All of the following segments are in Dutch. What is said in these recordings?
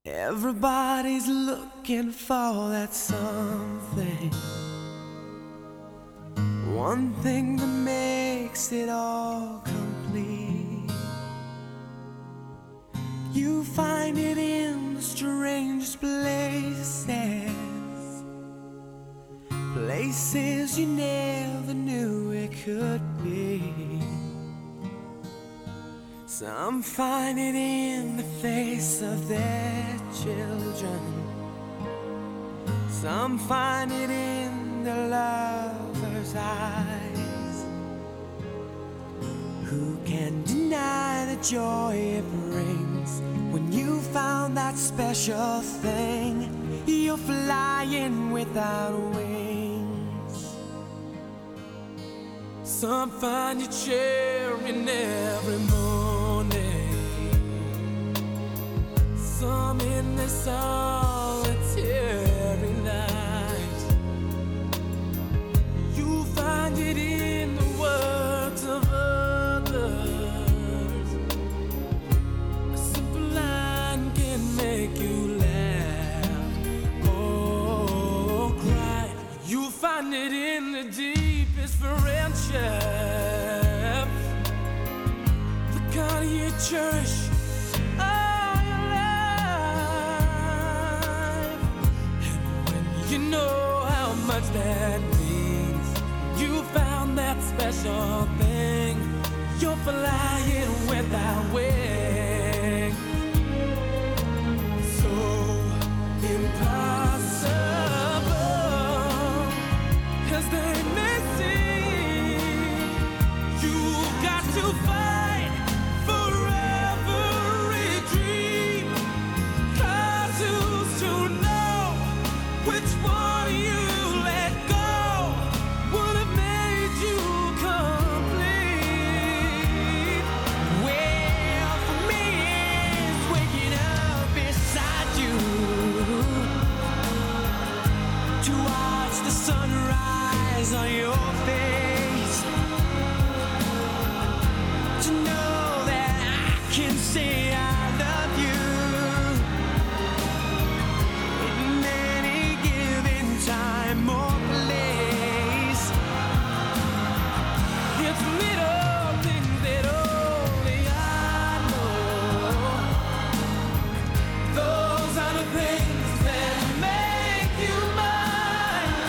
Everybody's looking for that something, one thing that makes it all complete. You find it in the strangest places, places you never knew it could be. Some find it in the face of their children, some find it in the lover's eyes. Who can deny the joy it brings when you found that special thing? You're flying without wings. Some find you cheering every morning, some in the solitary night. You find it in the words of others. A simple line can make you laugh or cry. You find it in the deepest friendship, the kind you cherish all your life. And when you know how much that means, you found that special thing. You're flying without wings. So impossible as they may seem, you've got to fight for every dream. 'Cause who's to know which one you let go would have made you complete? Well, for me it's waking up beside you to watch the sunrise on your face, to know that I can say I love you in any given time or place. It's little things that only I know. Those are the things that make you mine.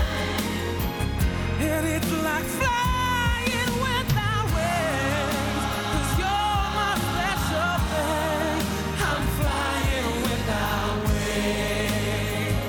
And it's like flying without wings, 'cause you're my special thing. I'm flying without wings.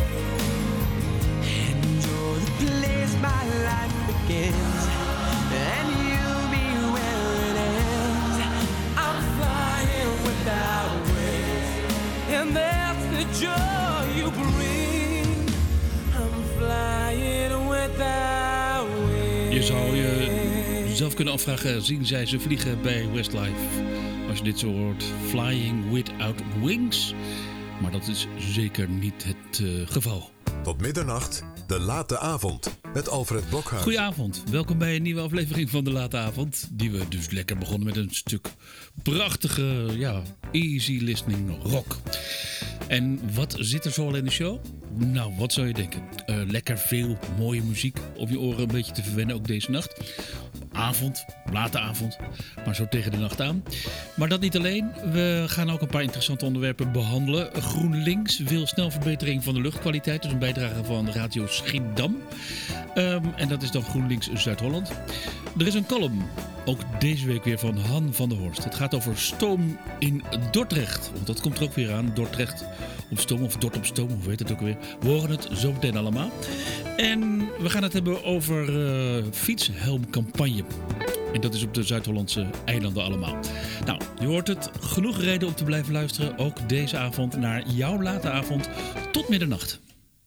And you're the place my life begins, and you'll be where it ends. I'm flying without wings, and that's the joy you bring. I'm flying without wings. Je zou jezelf kunnen afvragen, zien zij ze vliegen bij Westlife? Als je dit zo hoort, Flying Without Wings. Maar dat is zeker niet het geval. Tot middernacht, de late avond met Alfred Blokhuis. Goedenavond, welkom bij een nieuwe aflevering van de late avond. Die we dus lekker begonnen met een stuk prachtige, easy listening rock. En wat zit er zo al in de show? Nou, wat zou je denken? Lekker veel mooie muziek om je oren een beetje te verwennen, ook deze nacht. Avond, late avond, maar zo tegen de nacht aan. Maar dat niet alleen. We gaan ook een paar interessante onderwerpen behandelen. GroenLinks wil snel verbetering van de luchtkwaliteit. Dus een bijdrage van Radio Schiedam. En dat is dan GroenLinks Zuid-Holland. Er is een column, ook deze week weer van Han van der Horst. Het gaat over stoom in Dordrecht. Want dat komt er ook weer aan. Dordrecht op stoom of Dort op stoom, hoe heet het ook weer. We horen het zo meteen allemaal. En we gaan het hebben over fietshelmcampagne. En dat is op de Zuid-Hollandse eilanden allemaal. Nou, je hoort het. Genoeg reden om te blijven luisteren. Ook deze avond naar jouw late avond tot middernacht.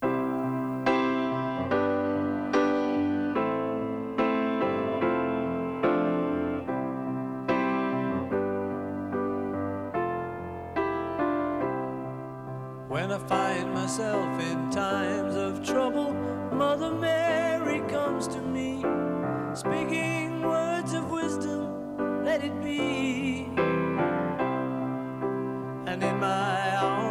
When I find myself in times of trouble, Mother Mary comes to me, speaking words of wisdom, let it be. And in my arms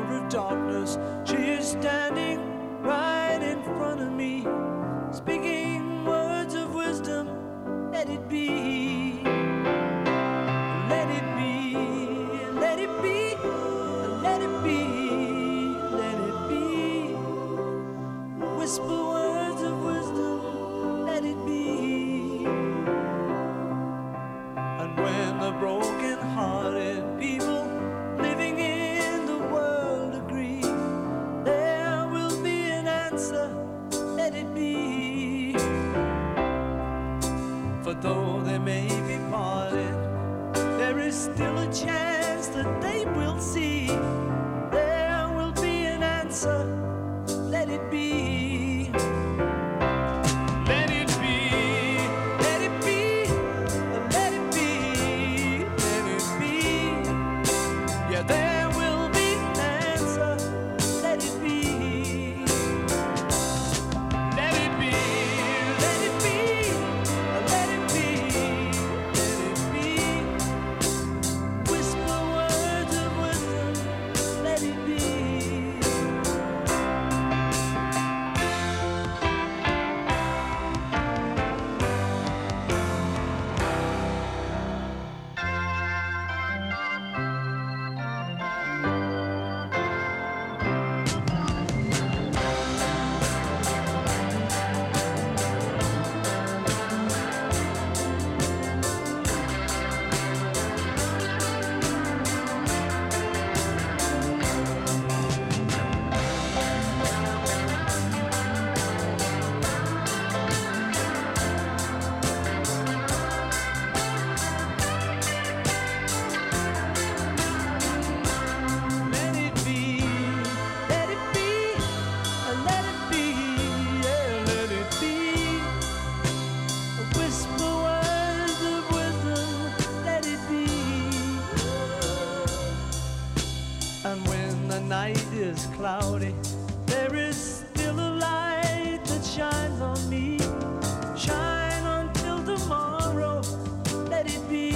And when the night is cloudy, there is still a light that shines on me. Shine until tomorrow, let it be.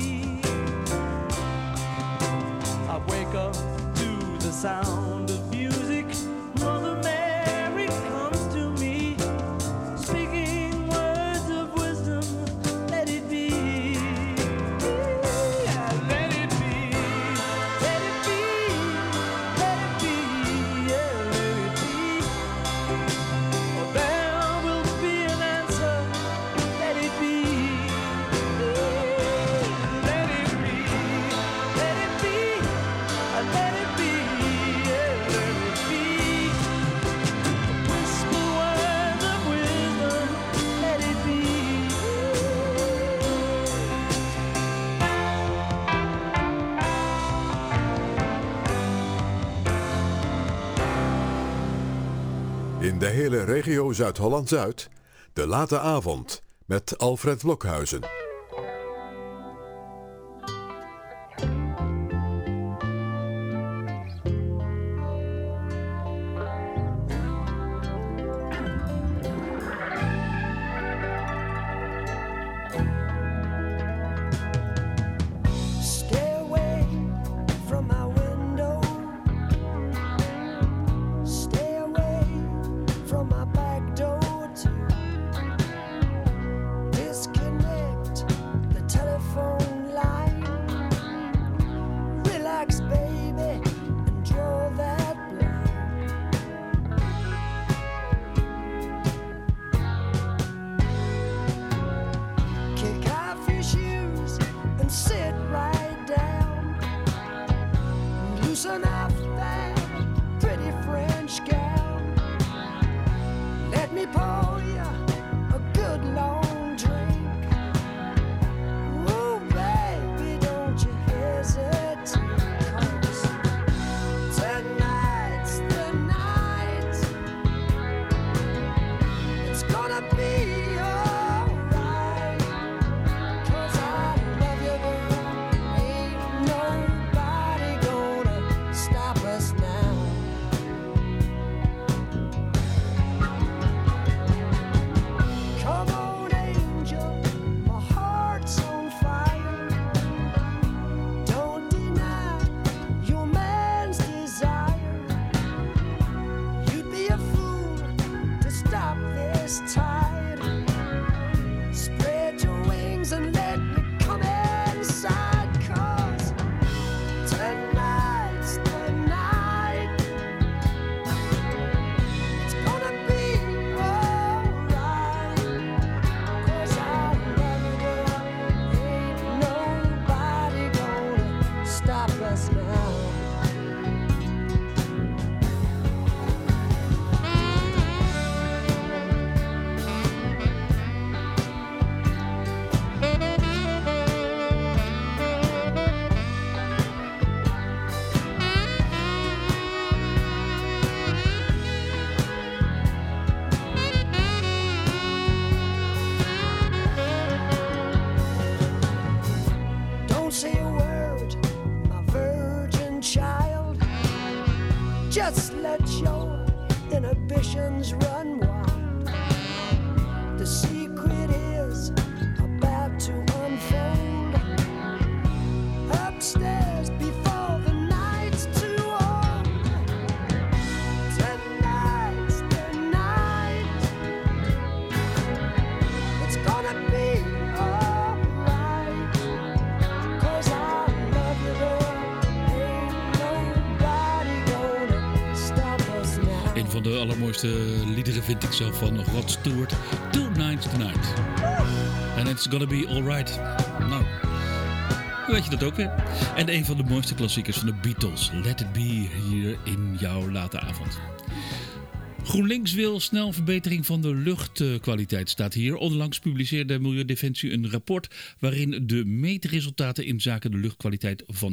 I wake up to the sound of music. Mother Mary comes to me, speaking words of wisdom, let it be. Yeah, let it be, let it be, let it be, yeah, let it be. There will be an answer, let it be. Let it be, let it be, let it be, yeah, let it be. Whisper words of wisdom, let it be. In de hele regio Zuid-Holland-Zuid, de late avond met Alfred Blokhuizen. Stay away from my window. Stay away from my back door too. Disconnect the telephone line. Relax, baby, and draw that blind. Kick off your shoes and sit right down. Loosen up that pretty French gown. Let me pour you a good long drink. Oh, baby, don't you hesitate. 'Cause tonight's the night. It's gonna be alright. 'Cause I love you, girl. Ain't nobody gonna stop us now. Come on, angel, my heart's on fire. Don't deny your man's desire. You'd be a fool to stop this tide. Spread your wings and let me come inside. 'Cause tonight's the night. It's gonna be alright. 'Cause I love you, girl. Ain't nobody gonna stop us now. Don't say a word, my virgin child. Just let your inhibitions run wild. The secret is about to unfold. Upstairs before the night's too old. Tonight's the night. It's gonna be alright. 'Cause I love you, girl. Ain't nobody gonna stop us now. Een van de allermooiste liederen vind ik zelf van Rod Stewart. Two Nights Tonight. And it's gonna be alright. Nou, weet je dat ook weer. En een van de mooiste klassiekers van de Beatles. Let It Be, hier in jouw late avond. GroenLinks wil snel verbetering van de luchtkwaliteit, staat hier. Onlangs publiceerde Milieudefensie een rapport waarin de meetresultaten in zaken de luchtkwaliteit van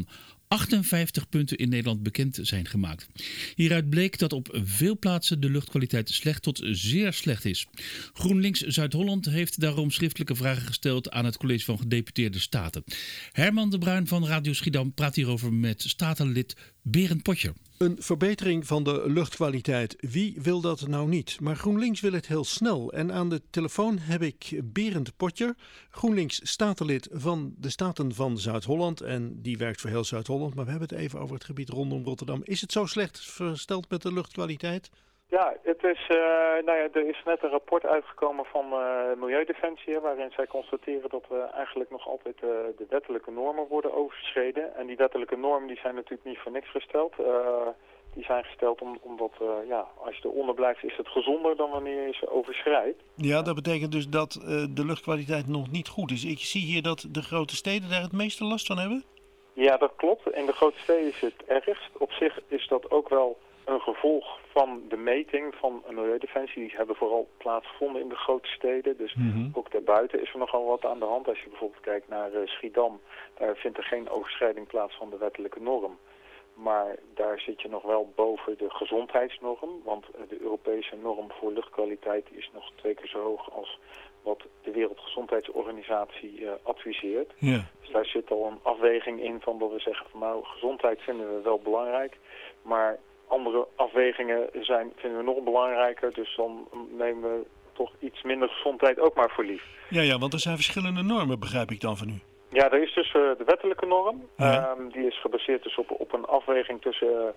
58 punten in Nederland bekend zijn gemaakt. Hieruit bleek dat op veel plaatsen de luchtkwaliteit slecht tot zeer slecht is. GroenLinks Zuid-Holland heeft daarom schriftelijke vragen gesteld aan het College van Gedeputeerde Staten. Herman de Bruin van Radio Schiedam praat hierover met statenlid Berend Potjer. Een verbetering van de luchtkwaliteit. Wie wil dat nou niet? Maar GroenLinks wil het heel snel. En aan de telefoon heb ik Berend Potjer, GroenLinks statenlid van de Staten van Zuid-Holland. En die werkt voor heel Zuid-Holland. Maar we hebben het even over het gebied rondom Rotterdam. Is het zo slecht versteld met de luchtkwaliteit? Ja, het is, er is net een rapport uitgekomen van Milieudefensie, waarin zij constateren dat we eigenlijk nog altijd de wettelijke normen worden overschreden. En die wettelijke normen die zijn natuurlijk niet voor niks gesteld. Die zijn gesteld omdat als je eronder blijft is het gezonder dan wanneer je ze overschrijdt. Ja, dat betekent dus dat de luchtkwaliteit nog niet goed is. Ik zie hier dat de grote steden daar het meeste last van hebben. Ja, dat klopt. In de grote steden is het ergst. Op zich is dat ook wel een gevolg van de meting van Milieudefensie. Die hebben vooral plaatsgevonden in de grote steden. Dus ook daarbuiten is er nogal wat aan de hand. Als je bijvoorbeeld kijkt naar Schiedam, daar vindt er geen overschrijding plaats van de wettelijke norm. Maar daar zit je nog wel boven de gezondheidsnorm. Want de Europese norm voor luchtkwaliteit is nog 2 keer zo hoog als wat de Wereldgezondheidsorganisatie adviseert. Ja. Dus daar zit al een afweging in van dat we zeggen van nou, gezondheid vinden we wel belangrijk. Maar andere afwegingen vinden we nog belangrijker. Dus dan nemen we toch iets minder gezondheid ook maar voor lief. Ja, want er zijn verschillende normen, begrijp ik dan van u. Ja, er is dus de wettelijke norm. Ja. Die is gebaseerd dus op een afweging tussen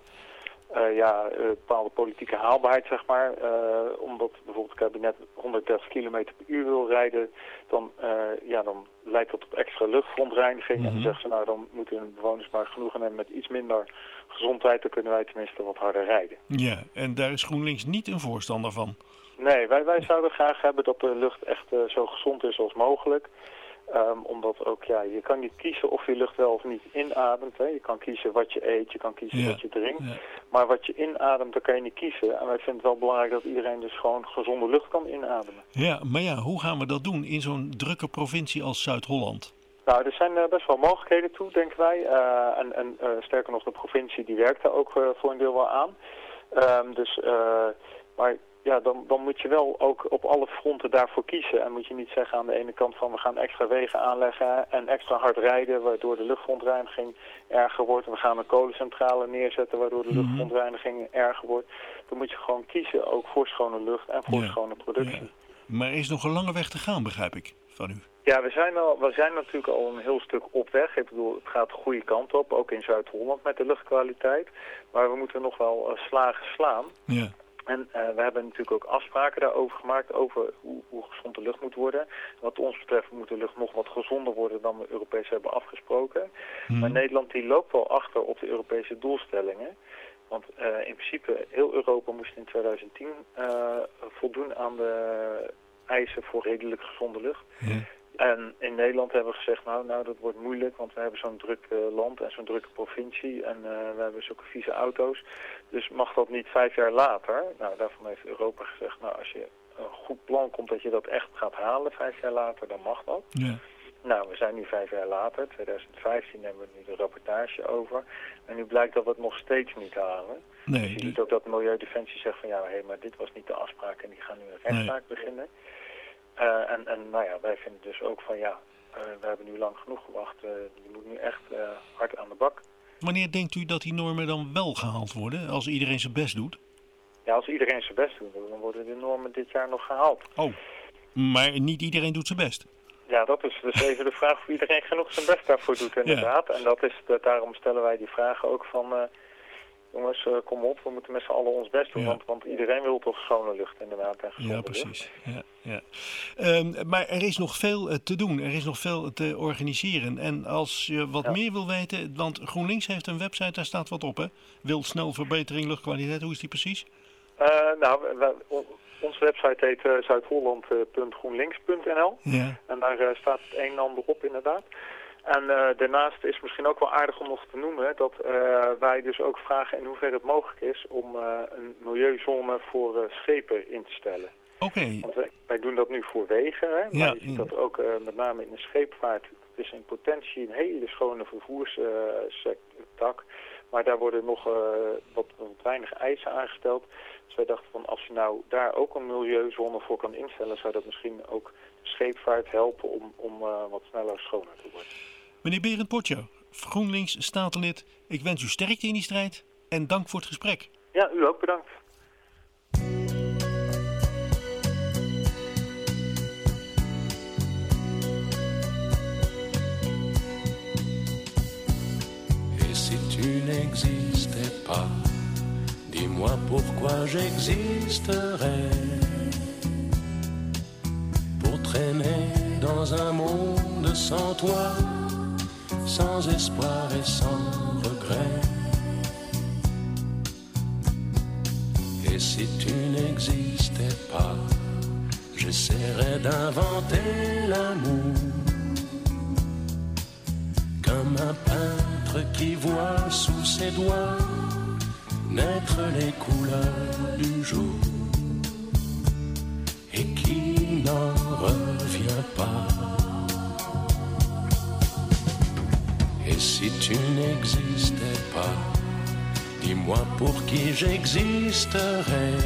bepaalde politieke haalbaarheid, zeg maar. Omdat bijvoorbeeld het kabinet 130 km per uur wil rijden, dan leidt dat tot extra luchtverontreiniging. En dan zeggen ze, nou dan moeten de bewoners maar genoegen nemen met iets minder gezondheid. Dan kunnen wij tenminste wat harder rijden. Ja, en daar is GroenLinks niet een voorstander van. Nee, wij zouden graag hebben dat de lucht echt zo gezond is als mogelijk. Omdat ook, je kan niet kiezen of je lucht wel of niet inademt. Hè. Je kan kiezen wat je eet, je kan kiezen wat je drinkt. Ja. Maar wat je inademt, daar kan je niet kiezen. En wij vinden het wel belangrijk dat iedereen dus gewoon gezonde lucht kan inademen. Ja, maar hoe gaan we dat doen in zo'n drukke provincie als Zuid-Holland? Nou, er zijn best wel mogelijkheden toe, denken wij. Sterker nog, de provincie die werkt daar ook voor een deel wel aan. Maar ja, dan moet je wel ook op alle fronten daarvoor kiezen. En moet je niet zeggen aan de ene kant van we gaan extra wegen aanleggen en extra hard rijden, waardoor de luchtverontreiniging erger wordt. We gaan een kolencentrale neerzetten, waardoor de luchtverontreiniging erger wordt. Dan moet je gewoon kiezen, ook voor schone lucht en voor schone productie. Ja. Maar er is nog een lange weg te gaan, begrijp ik, van u. Ja, we zijn natuurlijk al een heel stuk op weg. Ik bedoel, het gaat de goede kant op, ook in Zuid-Holland met de luchtkwaliteit. Maar we moeten nog wel slagen slaan. Ja. En we hebben natuurlijk ook afspraken daarover gemaakt, over hoe gezond de lucht moet worden. Wat ons betreft moet de lucht nog wat gezonder worden dan we Europees hebben afgesproken. Maar Nederland die loopt wel achter op de Europese doelstellingen. Want in principe, heel Europa moest in 2010 voldoen aan de eisen voor redelijk gezonde lucht. Ja. En in Nederland hebben we gezegd, nou dat wordt moeilijk, want we hebben zo'n druk land en zo'n drukke provincie en we hebben zulke vieze auto's. Dus mag dat niet 5 jaar later? Nou, daarvan heeft Europa gezegd, nou als je een goed plan komt dat je dat echt gaat halen 5 jaar later, dan mag dat. Ja. Nou, we zijn nu 5 jaar later, 2015 hebben we nu de rapportage over. En nu blijkt dat we het nog steeds niet halen. Nee, dus je ziet ook dat Milieudefensie zegt van maar dit was niet de afspraak en die gaan nu een rechtszaak beginnen. Wij vinden dus ook van we hebben nu lang genoeg gewacht. Je moet nu echt hard aan de bak. Wanneer denkt u dat die normen dan wel gehaald worden, als iedereen zijn best doet? Ja, als iedereen zijn best doet, dan worden de normen dit jaar nog gehaald. Oh, maar niet iedereen doet zijn best? Ja, dat is dus even de vraag of iedereen genoeg zijn best daarvoor doet inderdaad. Ja. En daarom stellen wij die vragen ook van... jongens, kom op, we moeten met z'n allen ons best doen, want iedereen wil toch schone lucht inderdaad en gezonde lucht. Precies. Ja. Maar er is nog veel te doen, er is nog veel te organiseren. En als je wat meer wil weten, want GroenLinks heeft een website, daar staat wat op, hè? Wil snel verbetering luchtkwaliteit, hoe is die precies? Onze website heet zuidholland.groenlinks.nl en daar staat het een en ander op inderdaad. En daarnaast is het misschien ook wel aardig om nog te noemen dat wij dus ook vragen in hoeverre het mogelijk is om een milieuzone voor schepen in te stellen. Oké. Want wij doen dat nu voor wegen, hè? Maar je ziet dat ook met name in de scheepvaart. Het is in potentie een hele schone vervoerssector tak. Maar daar worden nog wat weinig eisen aangesteld. Dus wij dachten van als je nou daar ook een milieuzone voor kan instellen, zou dat misschien ook de scheepvaart helpen om wat sneller schoner te worden. Meneer Berend Potjer, GroenLinks Statenlid, ik wens u sterkte in die strijd en dank voor het gesprek. Ja, u ook bedankt. Si tu n'existais pas, dis-moi pourquoi j'existerais. Pour traîner dans un monde sans toi, sans espoir et sans regret. Et si tu n'existais pas, j'essaierais d'inventer l'amour. Comme un peintre qui voit sous ses doigts naître les couleurs du jour et qui n'en revient pas. Et si tu n'existais pas, dis-moi pour qui j'existerais.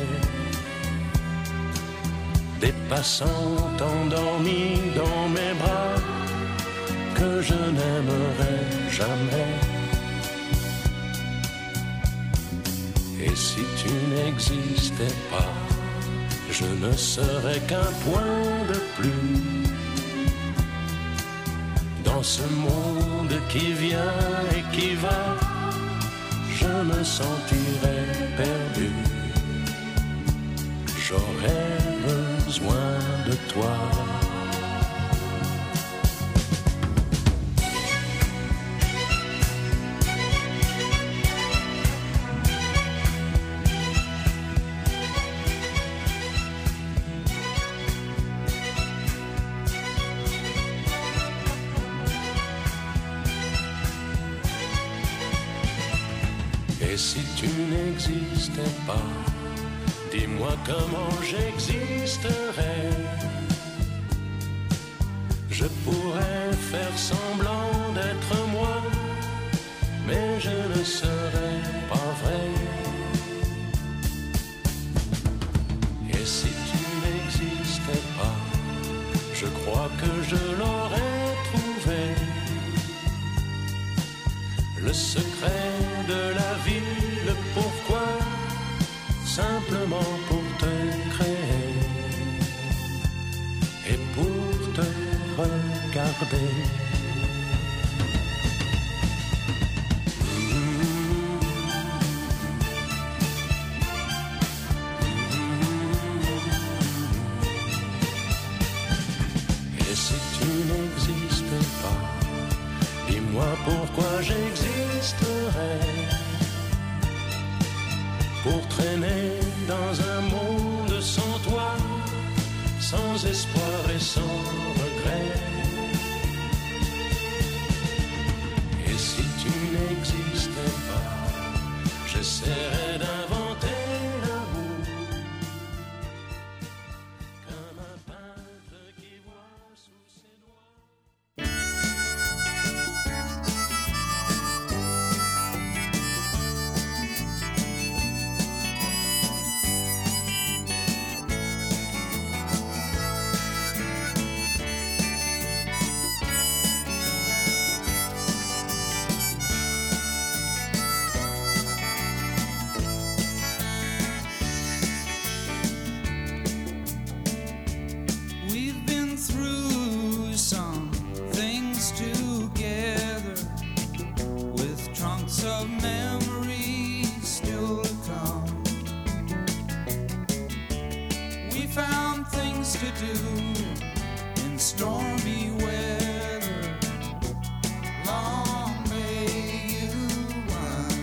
Des passants endormis dans mes bras que je n'aimerai jamais. Et si tu n'existais pas, je ne serais qu'un point de plus dans ce monde qui vient et qui va. Je me sentirais perdu. J'aurais besoin de toi. Et si tu n'existais pas, dis-moi comment j'existerais. Je pourrais faire semblant d'être moi, mais je ne serais pas vrai. Et si tu n'existais pas, je crois que je l'aurais trouvé. Le secret de la vie, le pourquoi, simplement pour te créer et pour te regarder. Et si tu n'existais pas, dis-moi pourquoi j'existerais. Pour traîner dans un monde sans toi, sans espoir et sans regret. Et si tu n'existais pas, j'essaierais d'inventer l'amour. Comme un peintre qui voit sous ses doigts. We've been through some things together, with trunks of memories still to come. We found things to do in stormy weather. Long may you run.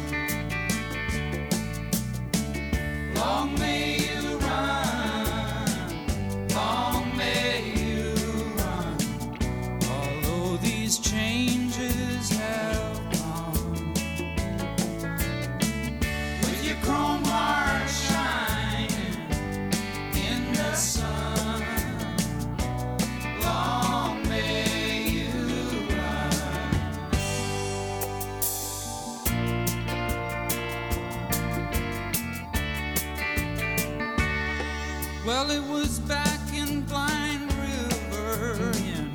Long may you run. Long may you run. Although these changes have come, with your chrome heart shining in the sun. Long may you run. Well, it was back in Blind River in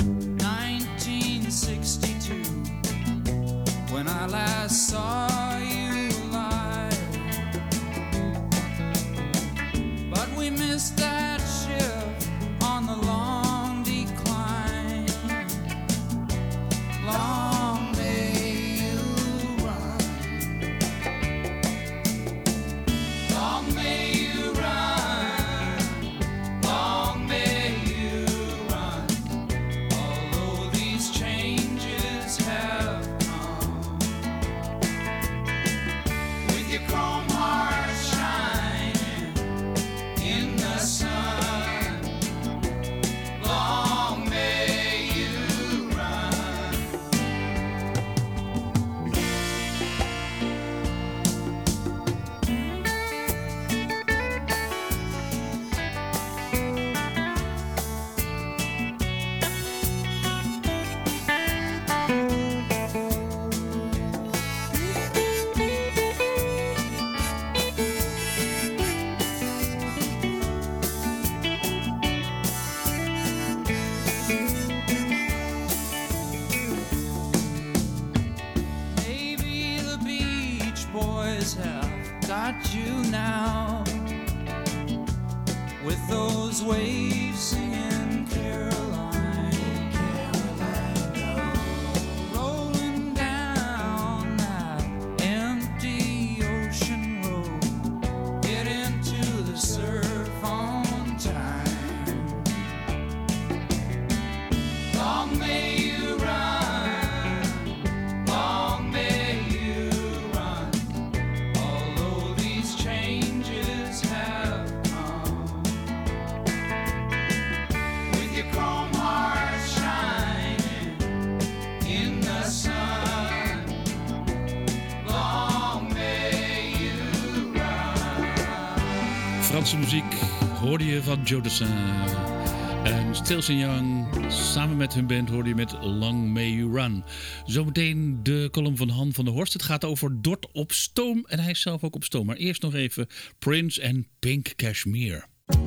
1962 when I last saw you live. But we missed that shift on the long decline. Long may you run. Long may you run. Long may you run. Although these changes have come, with your chrome heart shining in the sun. Long may you run. Maybe the Beach Boys have got you now, with those waves singing Caroline, Caroline, rolling down that empty ocean road. Get into the surf on time. Long may you run. Long may you run. Although these changes have come, with your chrome heart shining in the sun. Long may you run. Franse muziek hoorde je van Joe Dassin. En Stills and Young, samen met hun band hoorde je met Long May You Run. Zometeen de column van Han van der Horst. Het gaat over Dort op stoom. En hij is zelf ook op stoom. Maar eerst nog even Prince en Pink Cashmere.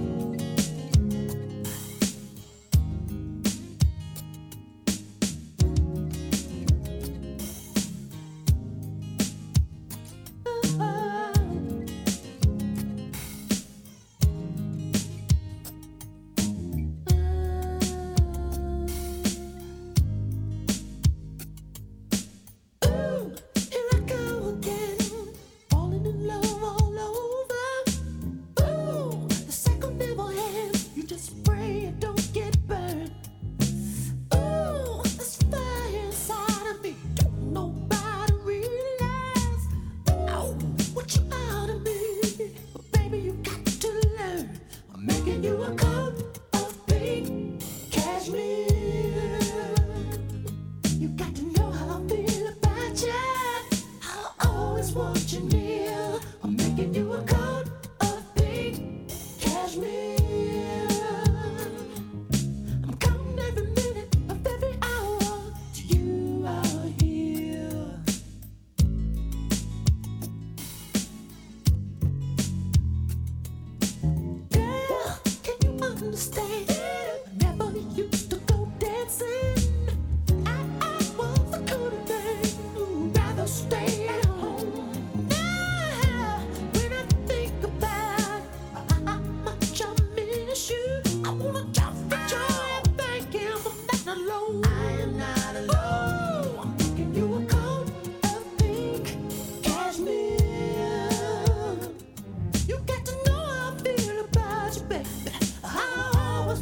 Here I go again, falling in love all over. Ooh, the second devil hands, you just pray it don't get burned. Ooh, this fire inside of me, don't nobody realize. Oh, what you out of me, but baby you got to learn. I'm making you a coat of pink cashmere. You got to know how I feel about you. I always want you near. I'm making you a coat of pink cashmere. I'm counting every minute of every hour till you are here. Girl, can you understand? I never used to go dancing. I was the kind of man who'd rather stay at home. Now, when I think about how much I miss you, I wanna jump for joy and thank him for that alone. I am not alone. I'm making you a coat of pink cashmere. You got to know how I feel about you, baby. I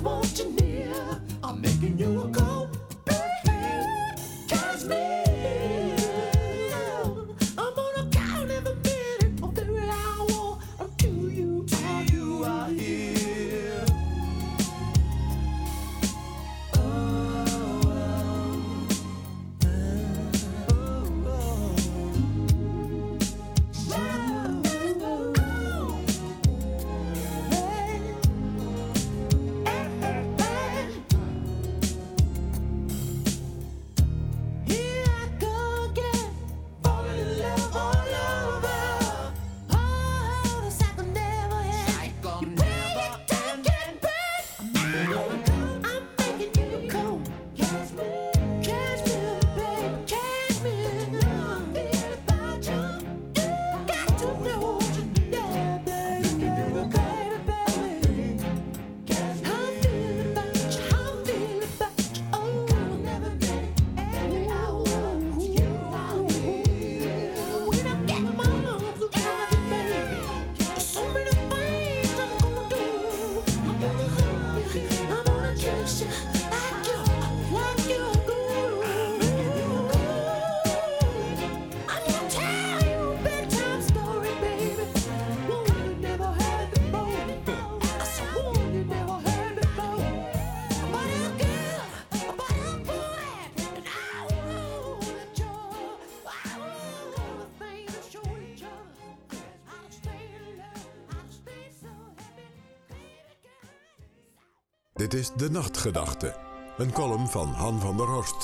Dit is De Nachtgedachte, een column van Han van der Horst.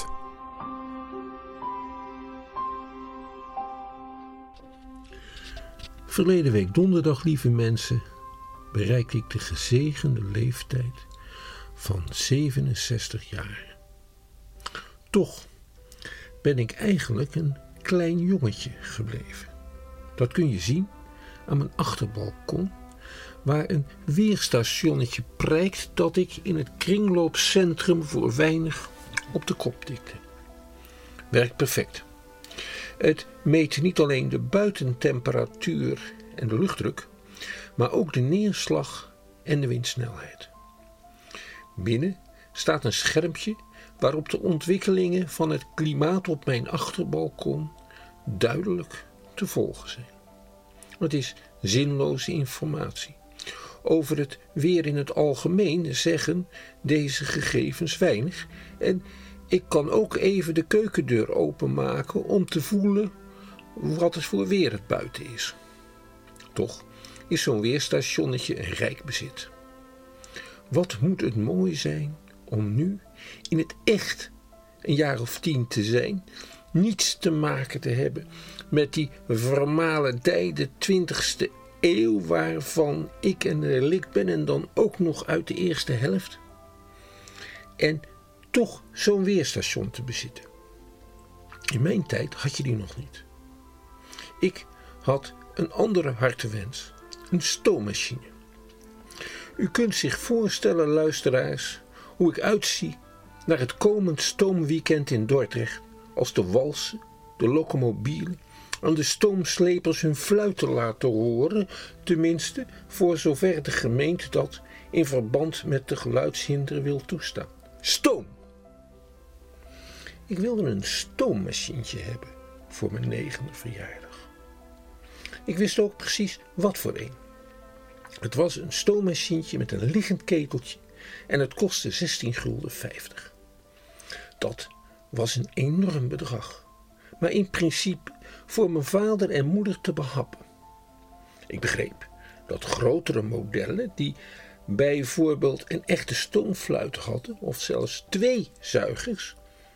Verleden week donderdag, lieve mensen, bereikte ik de gezegende leeftijd van 67 jaar. Toch ben ik eigenlijk een klein jongetje gebleven. Dat kun je zien aan mijn achterbalkon, waar een weerstationnetje prijkt dat ik in het kringloopcentrum voor weinig op de kop tikte. Werkt perfect. Het meet niet alleen de buitentemperatuur en de luchtdruk, maar ook de neerslag en de windsnelheid. Binnen staat een schermpje waarop de ontwikkelingen van het klimaat op mijn achterbalkon duidelijk te volgen zijn. Het is zinloze informatie. Over het weer in het algemeen zeggen deze gegevens weinig en ik kan ook even de keukendeur openmaken om te voelen wat het voor weer het buiten is. Toch is zo'n weerstationnetje een rijk bezit. Wat moet het mooi zijn om nu in het echt een jaar of 10 te zijn, niets te maken te hebben met die vermalendijde 20e eeuw waarvan ik een relict ben en dan ook nog uit de eerste helft. En toch zo'n weerstation te bezitten. In mijn tijd had je die nog niet. Ik had een andere hartewens, een stoommachine. U kunt zich voorstellen, luisteraars, hoe ik uitzie naar het komend stoomweekend in Dordrecht, als de walsen, de locomobielen en de stoomslepers hun fluiten laten horen, tenminste voor zover de gemeente dat in verband met de geluidshinder wil toestaan. Stoom! Ik wilde een stoommachientje hebben voor mijn 9e verjaardag. Ik wist ook precies wat voor een. Het was een stoommachientje met een liggend keteltje en het kostte 16,50 gulden. Dat was een enorm bedrag, maar in principe voor mijn vader en moeder te behappen. Ik begreep dat grotere modellen die bijvoorbeeld een echte stoomfluit hadden, of zelfs 2 zuigers,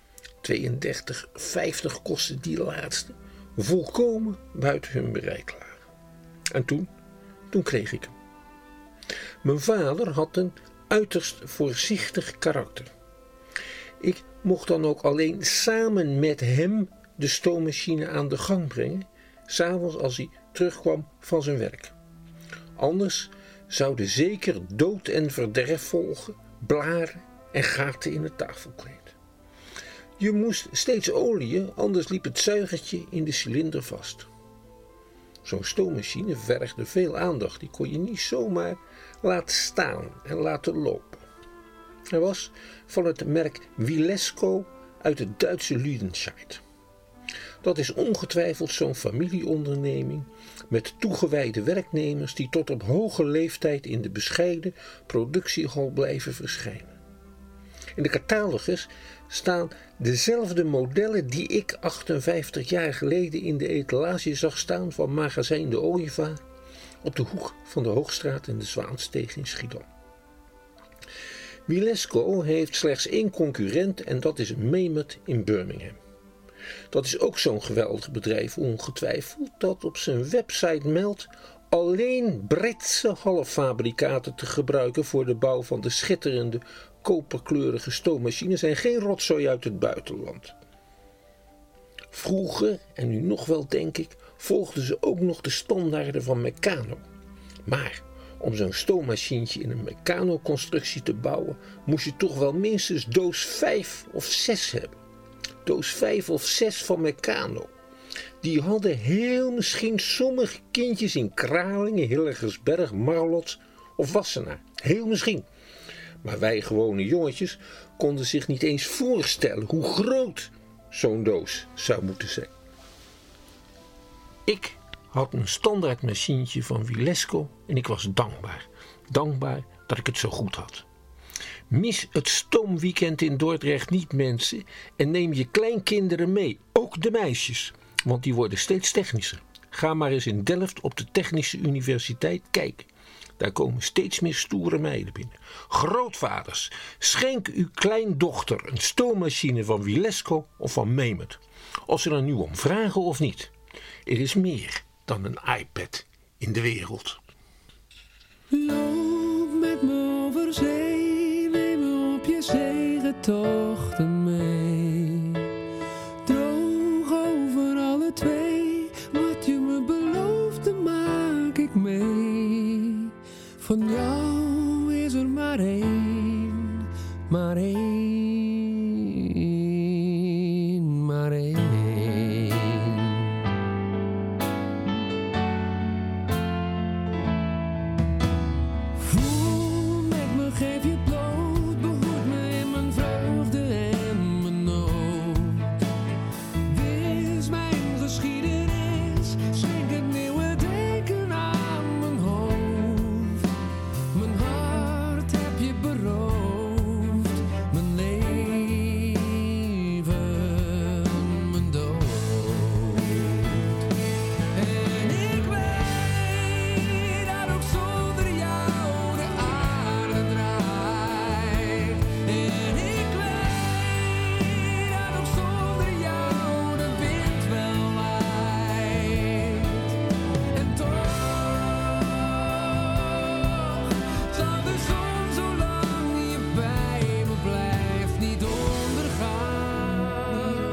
32,50 kostte die laatste, volkomen buiten hun bereik lagen. En toen kreeg ik hem. Mijn vader had een uiterst voorzichtig karakter. Ik mocht dan ook alleen samen met hem de stoommachine aan de gang brengen, 's avonds als hij terugkwam van zijn werk. Anders zouden zeker dood en verderf volgen, blaren en gaten in het tafelkleed. Je moest steeds oliën, anders liep het zuigertje in de cilinder vast. Zo'n stoommachine vergde veel aandacht, die kon je niet zomaar laten staan en laten lopen. Hij was van het merk Wilesco uit het Duitse Lüdenscheid. Dat is ongetwijfeld zo'n familieonderneming met toegewijde werknemers die tot op hoge leeftijd in de bescheiden productiehal blijven verschijnen. In de catalogus staan dezelfde modellen die ik 58 jaar geleden in de etalage zag staan van magazijn De Ooievaar op de hoek van de Hoogstraat en de Zwaansteeg in Schiedam. Wilesco heeft slechts 1 concurrent en dat is Memert in Birmingham. Dat is ook zo'n geweldig bedrijf ongetwijfeld dat op zijn website meldt alleen Britse halffabrikaten te gebruiken voor de bouw van de schitterende koperkleurige stoommachines en geen rotzooi uit het buitenland. Vroeger, en nu nog wel denk ik, volgden ze ook nog de standaarden van Meccano. Maar om zo'n stoommachientje in een Meccano-constructie te bouwen, moest je toch wel minstens doos 5 of 6 hebben. Doos 5 of 6 van Meccano. Die hadden heel misschien sommige kindjes in Kralingen, Hillegersberg, Marlot of Wassenaar. Heel misschien. Maar wij gewone jongetjes konden zich niet eens voorstellen hoe groot zo'n doos zou moeten zijn. Ik had een standaard machientje van Wilesco en ik was dankbaar. Dankbaar dat ik het zo goed had. Mis het stoomweekend in Dordrecht niet, mensen, en neem je kleinkinderen mee, ook de meisjes, want die worden steeds technischer. Ga maar eens in Delft op de Technische Universiteit kijken. Daar komen steeds meer stoere meiden binnen. Grootvaders, schenk uw kleindochter een stoommachine van Wilesco of van Memert. Of ze er nu om vragen of niet. Er is meer dan een iPad in de wereld. Loop met me over zee, neem me op je zegentochten mee. Droog over alle twee, wat je me beloofde maak ik mee. Van jou is er maar één, maar één, maar één. Voel met me, geef je bloot, behoed me in mijn vreugde en mijn nood. Wees mijn geschiedenis, schenk het nieuwe denken aan mijn hoofd. Mijn hart heb je beroofd, mijn leven, mijn dood. En ik weet dat ook zonder jou de aarde draait. En ik weet dat ook zonder jou de wind wel waait. En toch zal de zon, zolang je bij me blijft, niet ondergaan.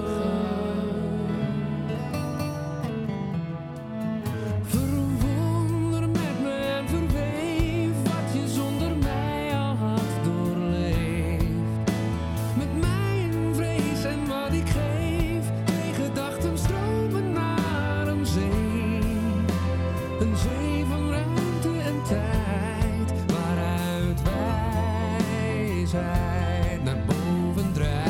Verwonder met me en verweef wat je zonder mij al had doorleefd. Met mijn vrees en wat ik geef, twee gedachten stromen naar een zee. Een zee van ruimte en tijd, waaruit wijsheid naar boven drijft.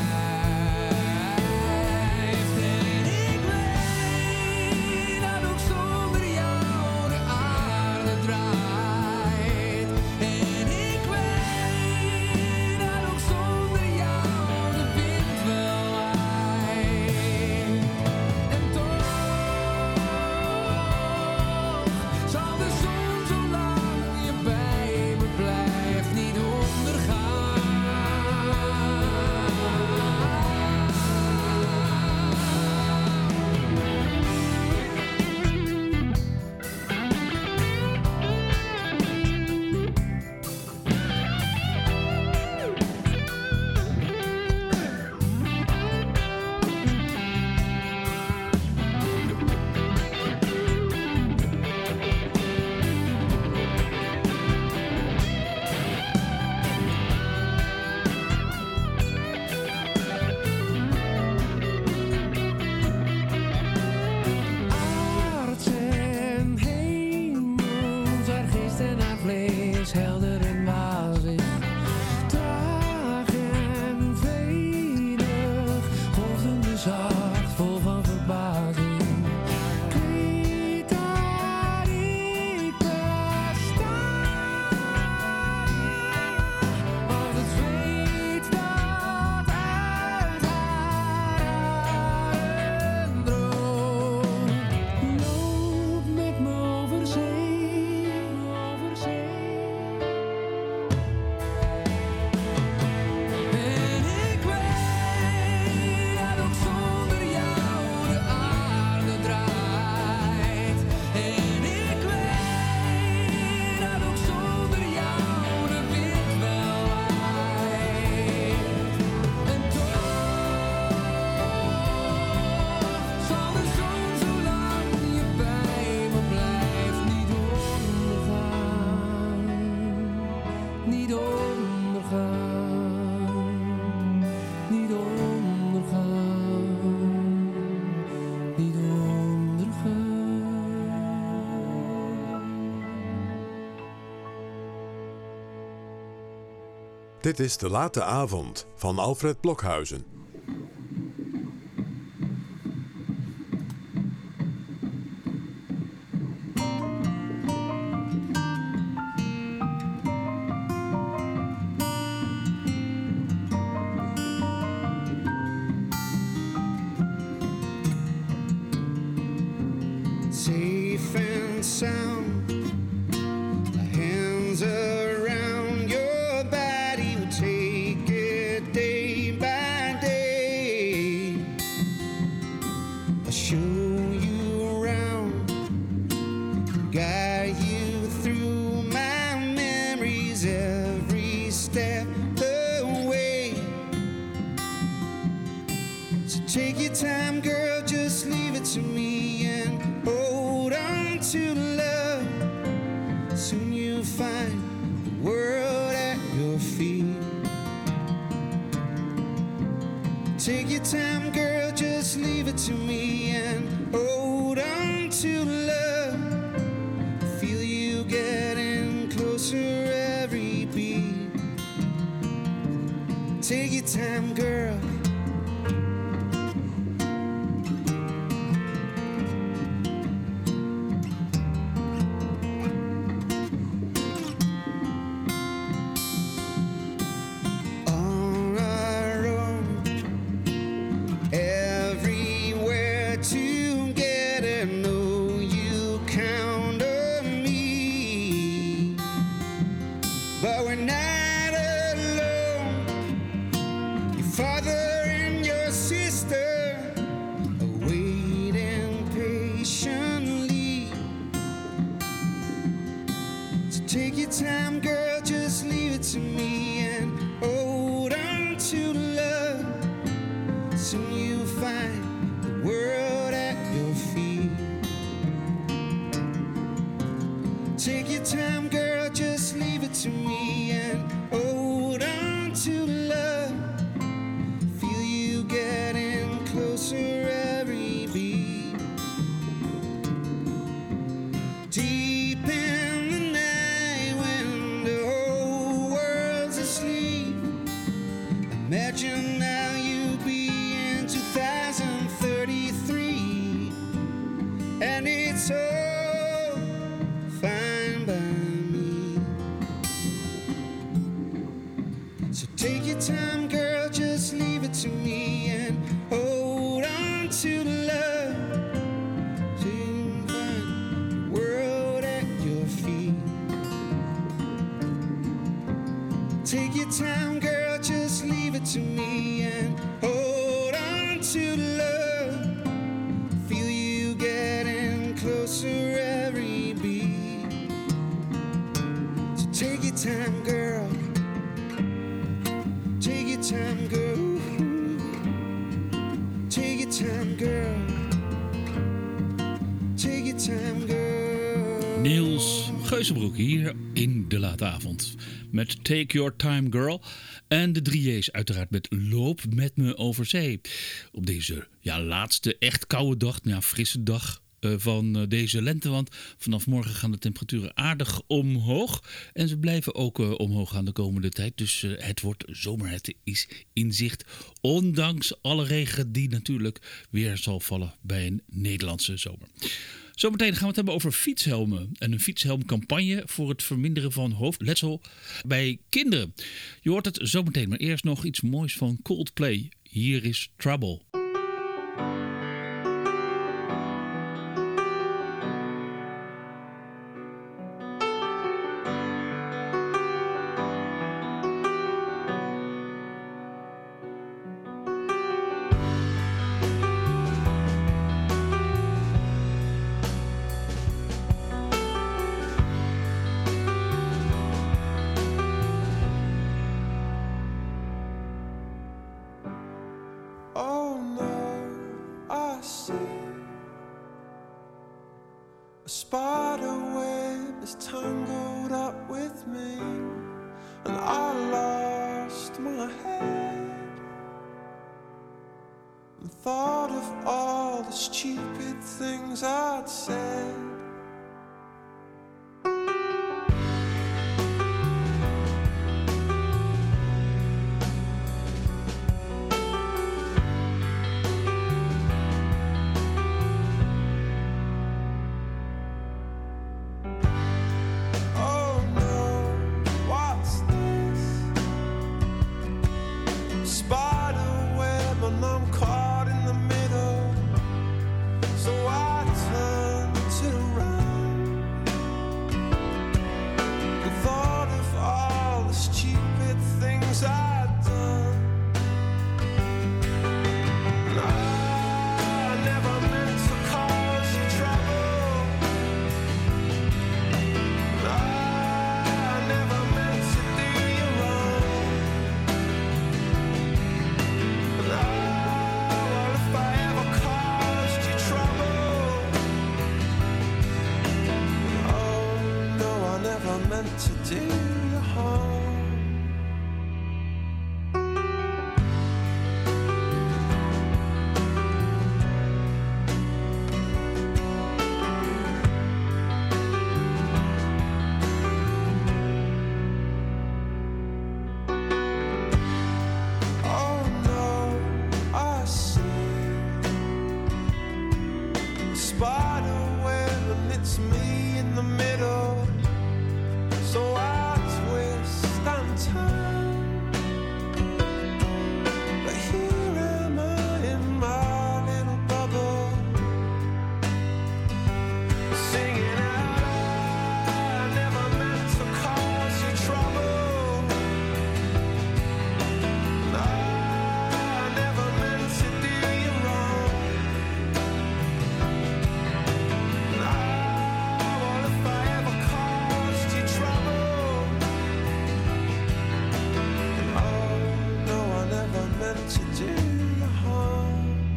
En ik weet dat ook zonder jou de aarde draait. En ik weet dat ook zonder jou de wind wel waait. En toch zal de zon, zolang je bij me blijft, niet ondergaan. Aards en hemels, haar geest en haar vlees, helder en wazig. Traag en vredig, golvende zacht, vol van verbazing. Ik weet dat ik besta, als het zweet dat uit haar adem droomt. Loop met me over zee, over zee. En ik weet dat ook zonder jou de aarde draait. En ik weet dat ook zonder jou de wind wel waait. En toch zal de zon, zolang je bij me blijft, niet ondergaan. Niet ondergaan. Niet ondergaan. Niet ondergaan. Dit is De Late Avond van Alfred Blokhuizen. Safe and sound, a hand your time, girl, just leave it to me and hold on to love. Soon you'll find the world at your feet. Take your time, girl, just leave it to me and hold on to love. Feel you getting closer every beat. Take your time, girl. Take your time, girl, just leave it to me and hold on to love. Soon you'll find the world at your feet. Take your time, girl, just leave it to me and hold on to love. Feel you getting closer every beat. Deep in the night when the whole world's asleep, imagine now you'll be in 2033, and it's all fine by me. So take your time, girl, just leave it to me and hold on to love. So you can find the world at your feet. Take your time, girl, just leave it to me and hold on to love. Feel you getting closer every beat. So take your time, girl. Take your time, girl. Take your time, girl. Take your time, girl. Niels Geuzenbroek hier in de late avond met Take Your Time Girl. En de 3J's uiteraard met Loop met me over zee. Op deze laatste echt koude dag, frisse dag van deze lente. Want vanaf morgen gaan de temperaturen aardig omhoog. En ze blijven ook omhoog gaan de komende tijd. Dus het wordt zomer, het is in zicht. Ondanks alle regen die natuurlijk weer zal vallen bij een Nederlandse zomer. Zometeen gaan we het hebben over fietshelmen en een fietshelmcampagne voor het verminderen van hoofdletsel bij kinderen. Je hoort het zometeen, maar eerst nog iets moois van Coldplay. Hier is Trouble. to do you harm. Oh no, I see a spider web and it's me in the middle. So I twist and turn, but here am I in my little bubble, singing out, I never meant to cause you trouble. No, I never meant to do you wrong. No, well, if I ever caused you trouble, oh, no, I never meant to do you harm.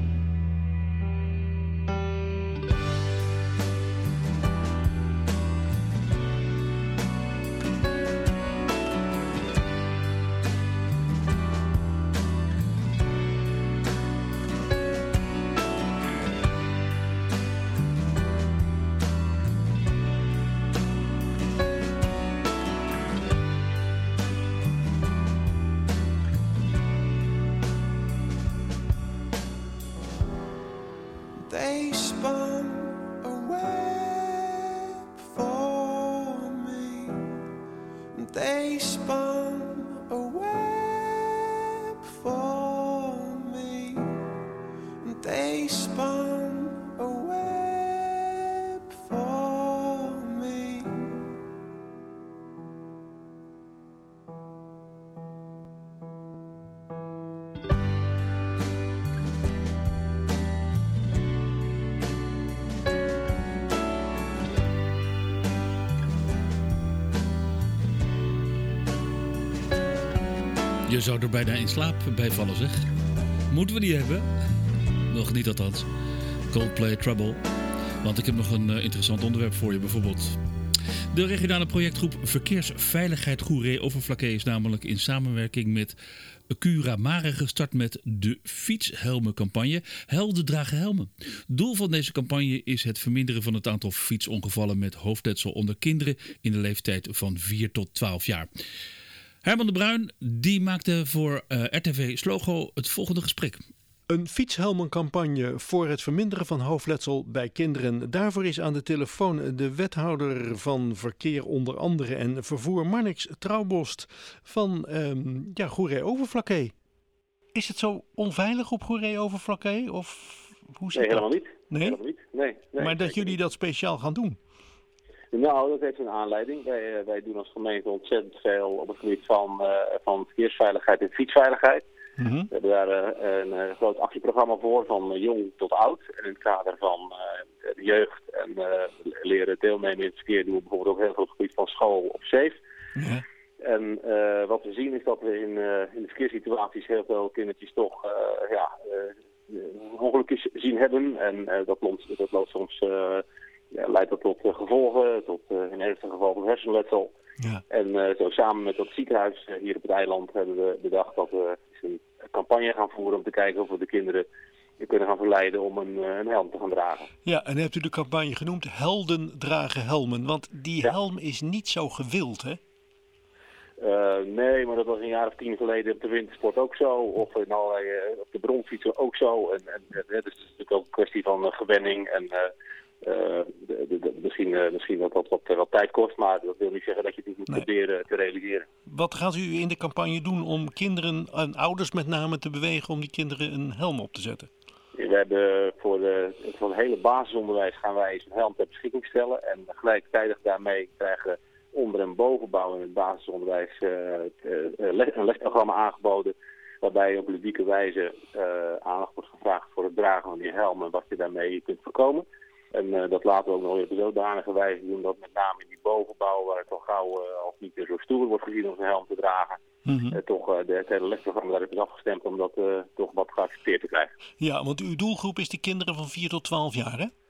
They spun a web for me. They spun a web for me. They spun a web for me. Je zou er bijna in slaap bij vallen, zeg. Moeten we die hebben? Nog niet althans. Coldplay Trouble. Want ik heb nog een interessant onderwerp voor je. Bijvoorbeeld de regionale projectgroep Verkeersveiligheid Goeree-Overflakkee is namelijk in samenwerking met Cura Mare gestart met de fietshelmencampagne. Helden dragen helmen. Doel van deze campagne is het verminderen van het aantal fietsongevallen met hoofdletsel onder kinderen in de leeftijd van 4 tot 12 jaar. Herman de Bruin die maakte voor RTV Slogo het volgende gesprek. Een fietshelmencampagne voor het verminderen van hoofdletsel bij kinderen. Daarvoor is aan de telefoon de wethouder van verkeer onder andere en vervoer Marnix Trouwbost van Goeree-Overflakkee. Is het zo onveilig op Goeree-Overflakkee? Of hoe zit Nee, helemaal dat? niet. Nee? Helemaal niet. Nee, Maar dat jullie dat speciaal gaan doen? Nou, dat heeft een aanleiding. Wij doen als gemeente ontzettend veel op het gebied van verkeersveiligheid en fietsveiligheid. We hebben daar een groot actieprogramma voor, van jong tot oud. En in het kader van de jeugd en leren deelnemen in het verkeer doen we bijvoorbeeld ook heel veel op het gebied van school op safe. Ja. En wat we zien is dat we in de verkeerssituaties heel veel kindertjes toch ongelukjes zien hebben. En dat loopt soms... leidt dat tot gevolgen, tot in ernstige gevallen tot hersenletsel. Ja. En zo samen met dat ziekenhuis hier op het eiland hebben we bedacht dat we een campagne gaan voeren om te kijken of we de kinderen kunnen gaan verleiden om een helm te gaan dragen. Ja, en hebt u de campagne genoemd Helden dragen helmen, want die helm is niet zo gewild, hè? Nee, maar dat was een jaar of 10 geleden op de wintersport ook zo. Of op de bronfietsen ook zo. En dus het is natuurlijk ook een kwestie van gewenning en... Misschien dat wat tijd kost, maar dat wil niet zeggen dat je het niet moet proberen te realiseren. Wat gaat u in de campagne doen om kinderen en ouders met name te bewegen om die kinderen een helm op te zetten? We hebben voor het hele basisonderwijs gaan wij een helm ter beschikking stellen. En gelijktijdig daarmee krijgen onder- en bovenbouw in het basisonderwijs een lesprogramma aangeboden. Waarbij op ludieke wijze aandacht wordt gevraagd voor het dragen van die helm en wat je daarmee kunt voorkomen. En dat laten we ook nog weer op zodanige wijze doen dat met name in die bovenbouw, waar het al gauw als niet meer zo stoer wordt gezien om een helm te dragen, toch het hele lesprogramma daarop is afgestemd om dat toch wat geaccepteerd te krijgen. Ja, want uw doelgroep is die kinderen van 4 tot 12 jaar, hè? Ja,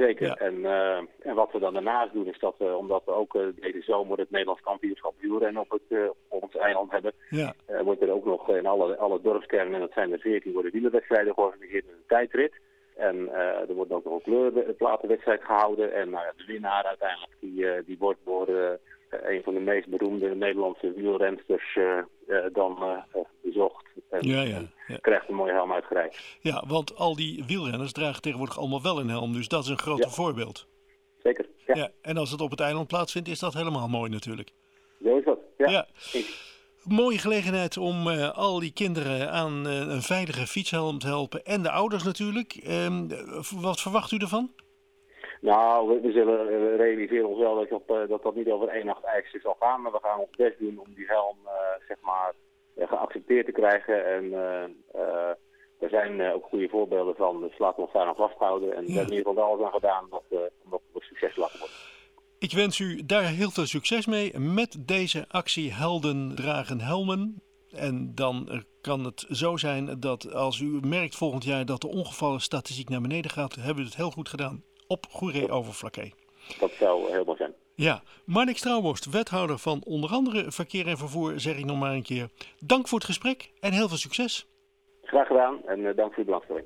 zeker. Ja. En wat we dan daarnaast doen is dat we, omdat we ook deze zomer het Nederlands kampioenschap wielrennen op ons eiland hebben, Ja. wordt er ook nog in alle dorpskernen, en dat zijn er 14, worden wielerwedstrijden georganiseerd met een tijdrit. En er wordt ook nog een kleurplatenwedstrijd gehouden. En de winnaar uiteindelijk, die wordt door een van de meest beroemde Nederlandse wielrensters bezocht. En Ja. krijgt een mooie helm uitgereikt. Ja, want al die wielrenners dragen tegenwoordig allemaal wel een helm. Dus dat is een groot voorbeeld. Zeker, ja. Ja, en als het op het eiland plaatsvindt, is dat helemaal mooi natuurlijk. Zo is dat, ja. Ja. Mooie gelegenheid om al die kinderen aan een veilige fietshelm te helpen. En de ouders natuurlijk. Wat verwacht u ervan? Nou, we realiseren ons wel dat niet over 1 nacht ijs zal gaan. Maar we gaan ons best doen om die helm geaccepteerd te krijgen. En er zijn ook goede voorbeelden van. Dus laten we ons daar aan vasthouden. En we hebben in ieder geval alles aan gedaan om dat een succes te laten worden. Ik wens u daar heel veel succes mee met deze actie Helden dragen helmen. En dan kan het zo zijn dat als u merkt volgend jaar dat de ongevallenstatistiek naar beneden gaat, hebben we het heel goed gedaan op Goeree-Overflakkee. Dat zou heel mooi zijn. Ja, Marnix Trouwborst, wethouder van onder andere Verkeer en Vervoer, zeg ik nog maar een keer. Dank voor het gesprek en heel veel succes. Graag gedaan en dank voor uw belangstelling.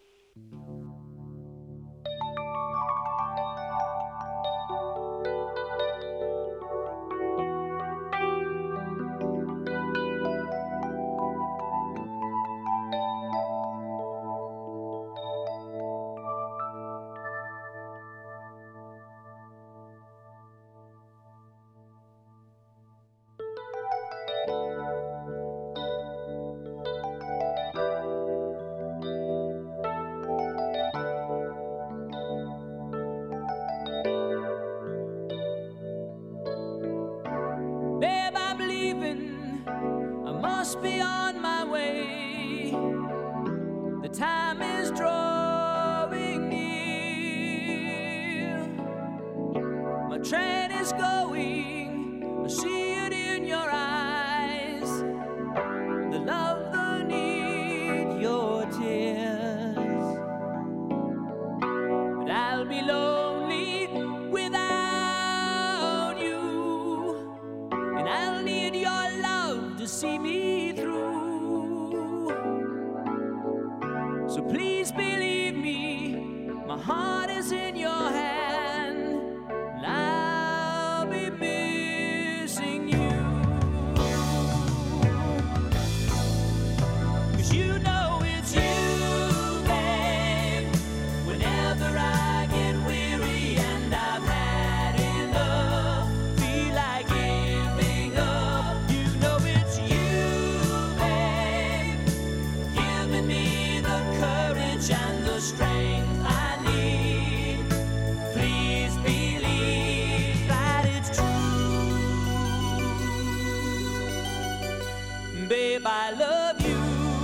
Babe, I'm leaving. I must be on my way. The time is drawing near. My train is going. I see it in your eyes. The love, the need, your tears. But I'll be lonely without you. And I'll need your love to see me through. So please believe me, my heart is in your hand, and I'll be missing you. 'Cause you know it's you, babe. Whenever I get weary and I've had enough, feel like giving up. You know it's you, babe, giving me the courage and the strength I need. Please believe that it's true. Babe, I love you.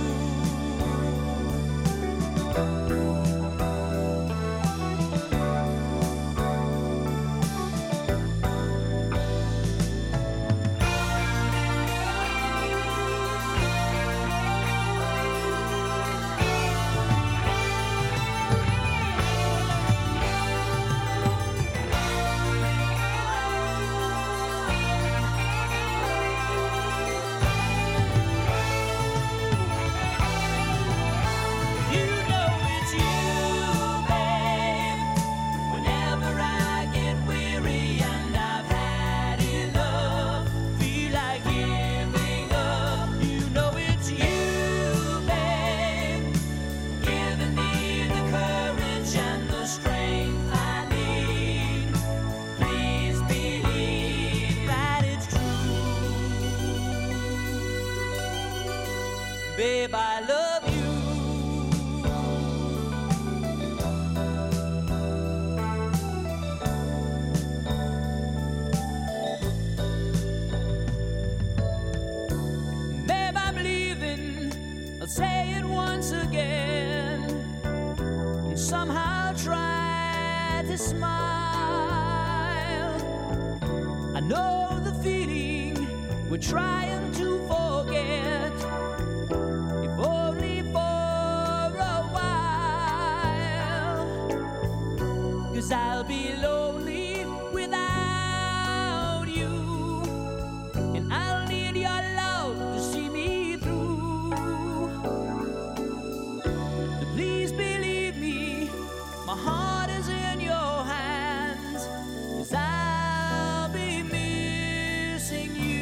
You know it's you, babe. Whenever I get weary and I've had enough, feel like giving up. You know it's you, babe, giving me the courage and the strength I need. Please believe that it's true. Babe, I love you. Babe, I'm leaving. I'll say it once again. And somehow try to smile. I know the feeling we're trying to forget. If only for a while. 'Cause 'cause I'll be lonely without you, and I'll need your love to see me through. So please believe me, my heart is in your hands, 'cause I'll be missing you.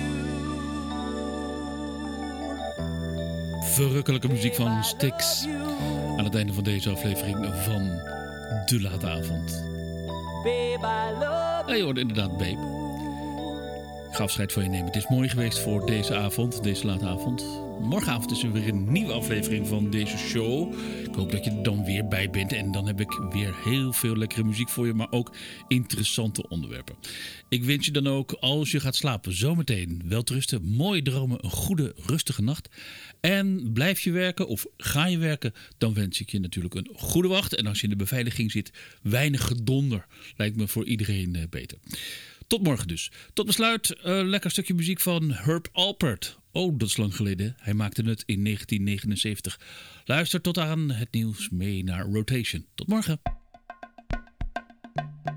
Verrukkelijke muziek van Styx aan het einde van deze aflevering van De Late Avond. Ja, je hoorde inderdaad Babe. Ik ga afscheid van je nemen. Het is mooi geweest voor deze avond, deze late avond. Morgenavond is er weer een nieuwe aflevering van deze show. Ik hoop dat je er dan weer bij bent. En dan heb ik weer heel veel lekkere muziek voor je, maar ook interessante onderwerpen. Ik wens je dan ook, als je gaat slapen, zometeen welterusten, mooie dromen, een goede, rustige nacht. En blijf je werken of ga je werken, dan wens ik je natuurlijk een goede wacht. En als je in de beveiliging zit, weinig gedonder. Lijkt me voor iedereen beter. Tot morgen dus. Tot besluit, lekker stukje muziek van Herb Alpert. Oh, dat is lang geleden. Hij maakte het in 1979. Luister tot aan het nieuws mee naar Rotation. Tot morgen.